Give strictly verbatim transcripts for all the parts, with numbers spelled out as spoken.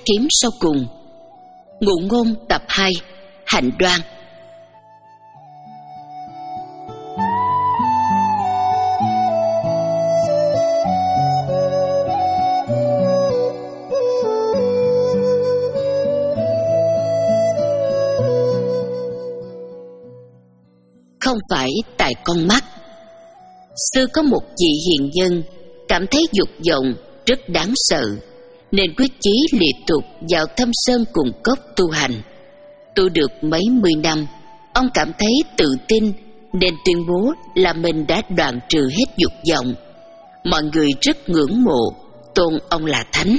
thím sau cùng. Ngụ ngôn tập hai, Hạnh đoan. Không phải tại con mắt. Xưa có một vị hiền nhân cảm thấy dục vọng rất đáng sợ, nên quyết chí liệt tục vào thâm sơn cùng cốc tu hành. Tu được mấy mươi năm, ông cảm thấy tự tin nên tuyên bố là mình đã đoạn trừ hết dục vọng. Mọi người rất ngưỡng mộ, tôn ông là thánh.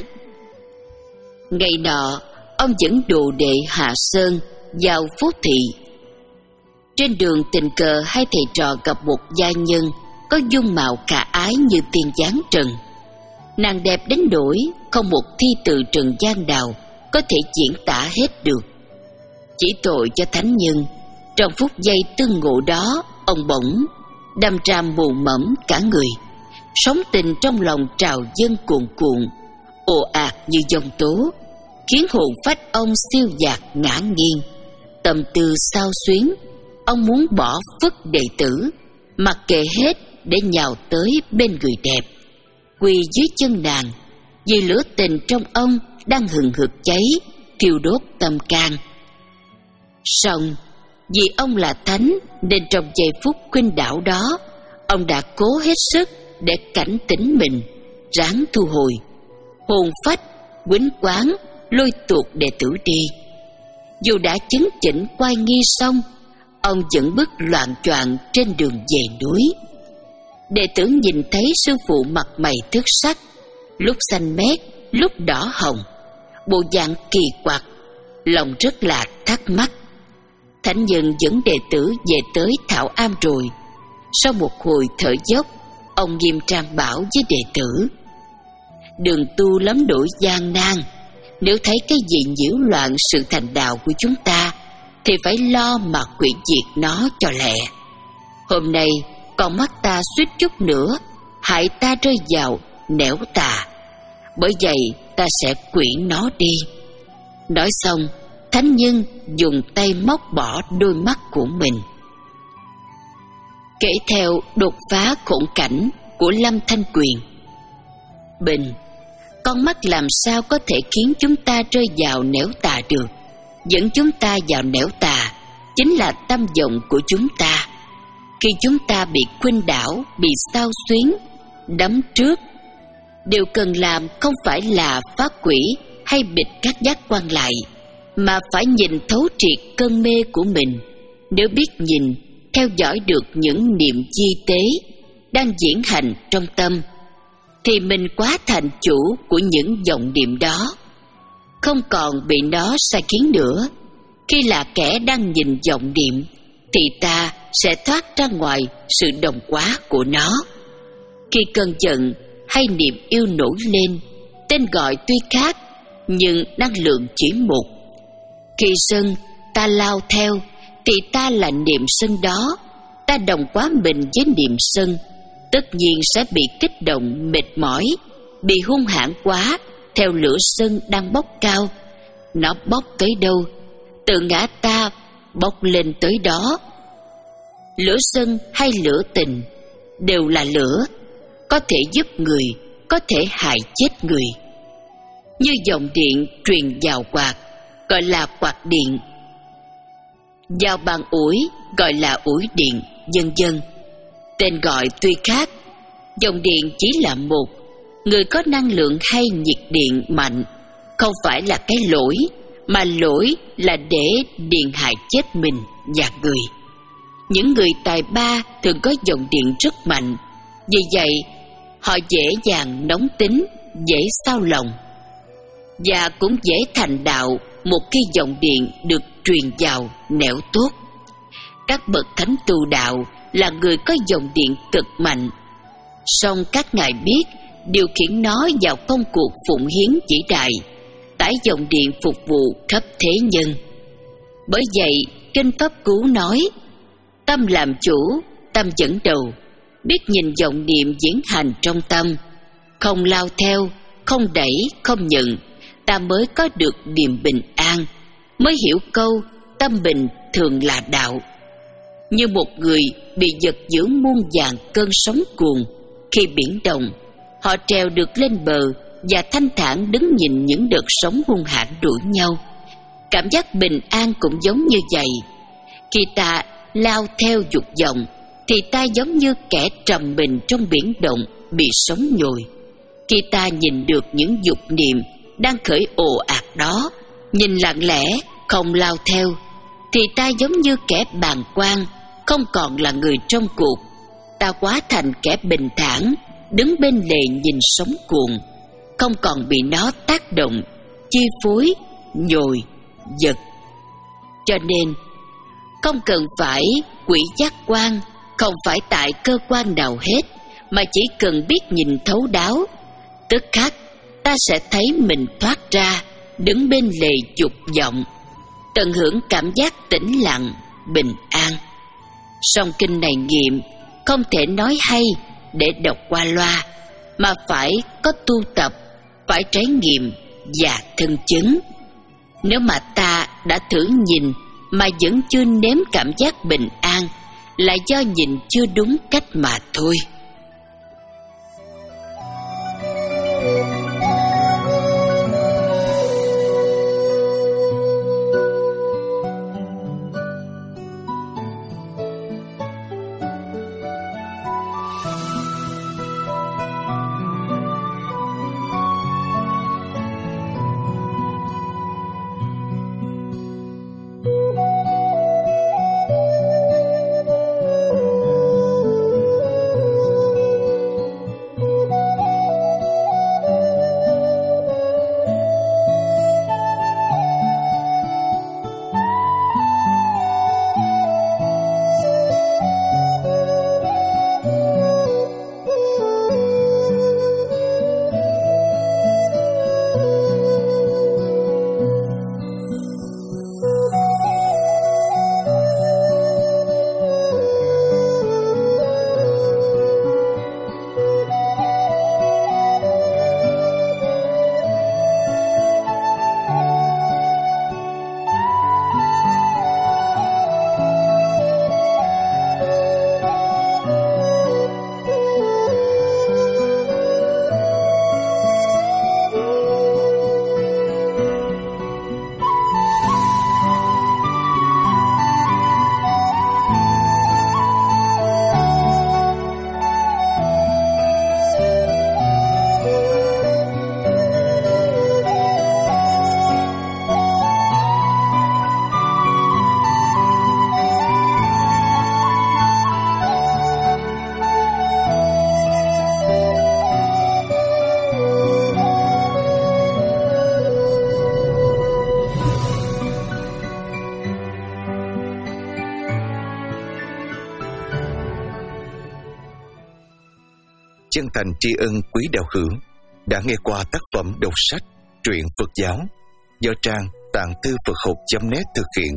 Ngày nọ, ông dẫn đồ đệ hạ sơn vào Phú Thị. Trên đường tình cờ hai thầy trò gặp một gia nhân có dung mạo khả ái như tiên giáng trần. Nàng đẹp đến nỗi không một thi từ trần gian nào có thể diễn tả hết được. Chỉ tội cho thánh nhân, trong phút giây tương ngộ đó, ông bỗng đâm ra mù mẫm cả người. Sóng tình trong lòng trào dâng cuồn cuộn, ồ ạt như dòng tố, khiến hồn phách ông siêu dạt ngã nghiêng. Tâm tư xao xuyến, ông muốn bỏ phất đệ tử, mặc kệ hết để nhào tới bên người đẹp, quỳ dưới chân nàng, vì lửa tình trong ông đang hừng hực cháy, thiêu đốt tâm can. Song vì ông là thánh nên trong giây phút khuynh đảo đó, ông đã cố hết sức để cảnh tỉnh mình, ráng thu hồi hồn phách quýnh quáng, lôi tuột đệ tử đi. Dù đã chứng chỉnh quay nghi xong, ông vẫn bước loạng choạng trên đường về núi. Đệ tử nhìn thấy sư phụ mặt mày thất sắc, lúc xanh mét, lúc đỏ hồng, bộ dạng kỳ quặc, lòng rất là thắc mắc. Thánh nhân dẫn đệ tử về tới Thảo Am rồi. Sau một hồi thở dốc, ông nghiêm trang bảo với đệ tử: đường tu lắm nỗi gian nan, nếu thấy cái gì nhiễu loạn sự thành đạo của chúng ta thì phải lo mà hủy diệt nó cho lẹ. Hôm nay con mắt ta suýt chút nữa hại ta rơi vào nẻo tà, bởi vậy ta sẽ quyển nó đi. Nói xong, thánh nhân dùng tay móc bỏ đôi mắt của mình. Kể theo đột phá khổn cảnh của Lâm Thanh Quyền. Bình, con mắt làm sao có thể khiến chúng ta rơi vào nẻo tà được? Dẫn chúng ta vào nẻo tà chính là tâm vọng của chúng ta. Khi chúng ta bị khuynh đảo, bị xao xuyến, đắm trước, điều cần làm không phải là phá quỷ hay bịt các giác quan lại, mà phải nhìn thấu triệt cơn mê của mình. Nếu biết nhìn, theo dõi được những niệm di tế đang diễn hành trong tâm, thì mình quá thành chủ của những vọng niệm đó, không còn bị nó sai khiến nữa. Khi là kẻ đang nhìn vọng niệm, thì ta sẽ thoát ra ngoài sự đồng hóa của nó. Khi cơn giận hay niềm yêu nổi lên, tên gọi tuy khác nhưng năng lượng chỉ một. Khi sân ta lao theo, thì ta là niệm sân đó. Ta đồng hóa mình với niệm sân, tất nhiên sẽ bị kích động, mệt mỏi, bị hung hãn quá theo lửa sân đang bốc cao. Nó bốc tới đâu, tự ngã ta bốc lên tới đó. Lửa sân hay lửa tình đều là lửa, có thể giúp người, có thể hại chết người. Như dòng điện truyền vào quạt, gọi là quạt điện; vào bàn ủi, gọi là ủi điện, vân vân. Tên gọi tuy khác, dòng điện chỉ là một. Người có năng lượng hay nhiệt điện mạnh không phải là cái lỗi, mà lỗi là để điện hại chết mình và người. Những người tài ba thường có dòng điện rất mạnh, vì vậy họ dễ dàng nóng tính, dễ xao lòng, và cũng dễ thành đạo một khi dòng điện được truyền vào nẻo tốt. Các bậc thánh tu đạo là người có dòng điện cực mạnh, song các ngài biết điều khiển nó vào công cuộc phụng hiến vĩ đại, tải dòng điện phục vụ khắp thế nhân. Bởi vậy kinh Pháp Cú nói: tâm làm chủ, tâm dẫn đầu, biết nhìn dòng niệm diễn hành trong tâm, không lao theo, không đẩy, không nhận, ta mới có được niềm bình an, mới hiểu câu tâm bình thường là đạo. Như một người bị giật giữa muôn vàn cơn sóng cuồn, khi biển động, họ trèo được lên bờ và thanh thản đứng nhìn những đợt sóng hung hãn đuổi nhau. Cảm giác bình an cũng giống như vậy. Khi ta lao theo dục vọng thì ta giống như kẻ trầm mình trong biển động bị sóng nhồi. Khi ta nhìn được những dục niệm đang khởi ồ ạt đó, nhìn lặng lẽ không lao theo, thì ta giống như kẻ bàng quan, không còn là người trong cuộc. Ta hóa thành kẻ bình thản, đứng bên lề nhìn sóng cuồn, không còn bị nó tác động, chi phối, nhồi, giật. Cho nên không cần phải quỷ giác quan, không phải tại cơ quan nào hết, mà chỉ cần biết nhìn thấu đáo, tức khắc ta sẽ thấy mình thoát ra, đứng bên lề dục vọng, tận hưởng cảm giác tĩnh lặng, bình an. Song kinh này nghiệm không thể nói hay để đọc qua loa, mà phải có tu tập, phải trải nghiệm và thân chứng. Nếu mà ta đã thử nhìn mà vẫn chưa nếm cảm giác bình an, là do nhìn chưa đúng cách mà thôi. Chân thành tri ân quý đạo hữu đã nghe qua tác phẩm đọc sách truyện Phật giáo do trang tạng thư Phật học chấm net thực hiện.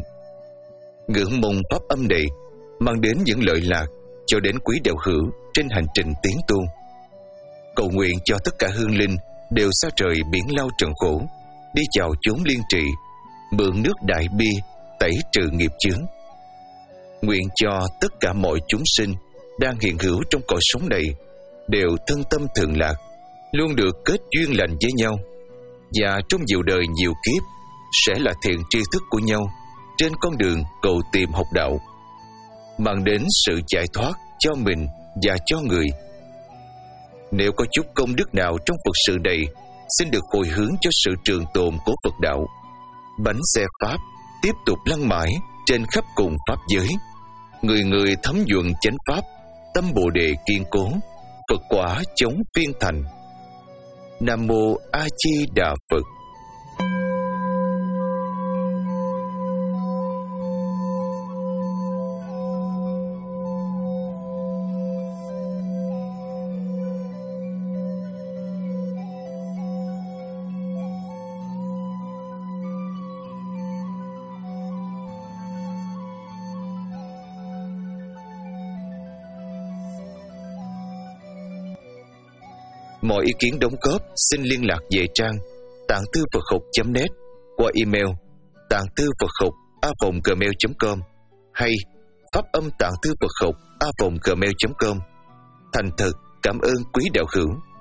Ngưỡng mong pháp âm này mang đến những lợi lạc cho đến quý đạo hữu trên hành trình tiến tu. Cầu nguyện cho tất cả hương linh đều xa trời biển lao trần khổ, đi vào chốn liên trị, mượn nước đại bi tẩy trừ nghiệp chướng. Nguyện cho tất cả mọi chúng sinh đang hiện hữu trong cõi sống này đều thân tâm thường lạc, luôn được kết duyên lành với nhau, và trong nhiều đời nhiều kiếp sẽ là thiện tri thức của nhau trên con đường cầu tìm học đạo, mang đến sự giải thoát cho mình và cho người. Nếu có chút công đức nào trong Phật sự này, xin được hồi hướng cho sự trường tồn của Phật đạo. Bánh xe Pháp tiếp tục lăn mãi trên khắp cùng Pháp giới, người người thấm nhuận chánh Pháp, tâm Bồ Đề kiên cố, Phật quả chống phiên thành. Nam Mô A Di Đà Phật. Mọi ý kiến đóng góp xin liên lạc về trang tạng thư Phật học chấm net, qua email tạng thư Phật học a vòng gmail chấm com hay pháp âm tạng thư Phật học a vòng gmail chấm com. Thành thật cảm ơn quý đạo hữu.